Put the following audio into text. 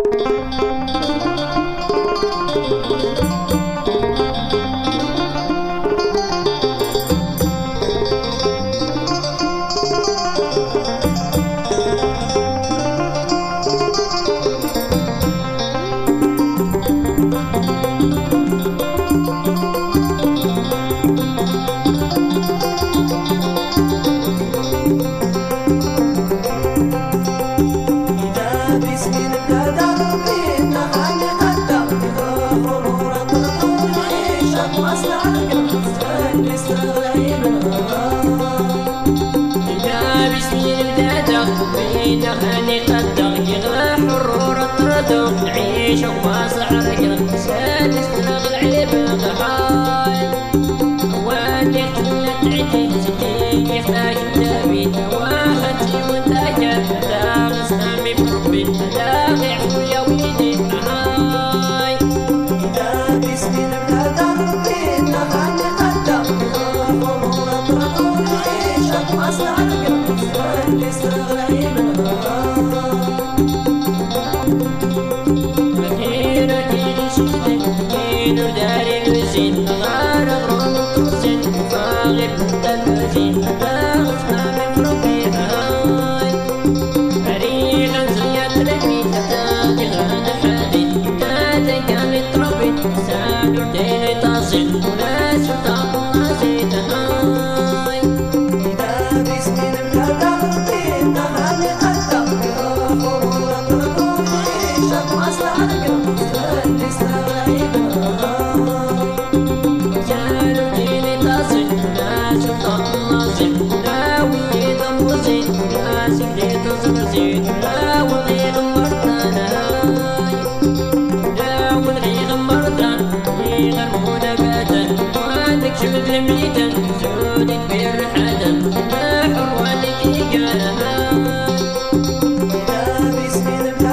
خلي قدك يغلى حرور الطردق نعيش وواصع رقم سادس تلغ العلب الغحايل واني خلت عدي ستين يحتاج النبي واخدتي وانتاجت لا غسامي بربي لا ضعف يا وليدي هاي إذا بسمين بلاد ربي خلي قدك حرور الطردق نعيش وواصع رقم سادس تلغ العلب داري الوزين غار غروب الطرسين فاغر التلفزين لا غفنا من ربي هاي فريقا زياد ربي تتاكي غانا حادي تاتي كامل ربي سادر ديني تصل ولا سلطان نازيد هاي إذا بسمين بلاد ربي خلي قدك حرور الطردق نعيش وواصع رقم سادس تلغ العلب شوف الميدان زود كبير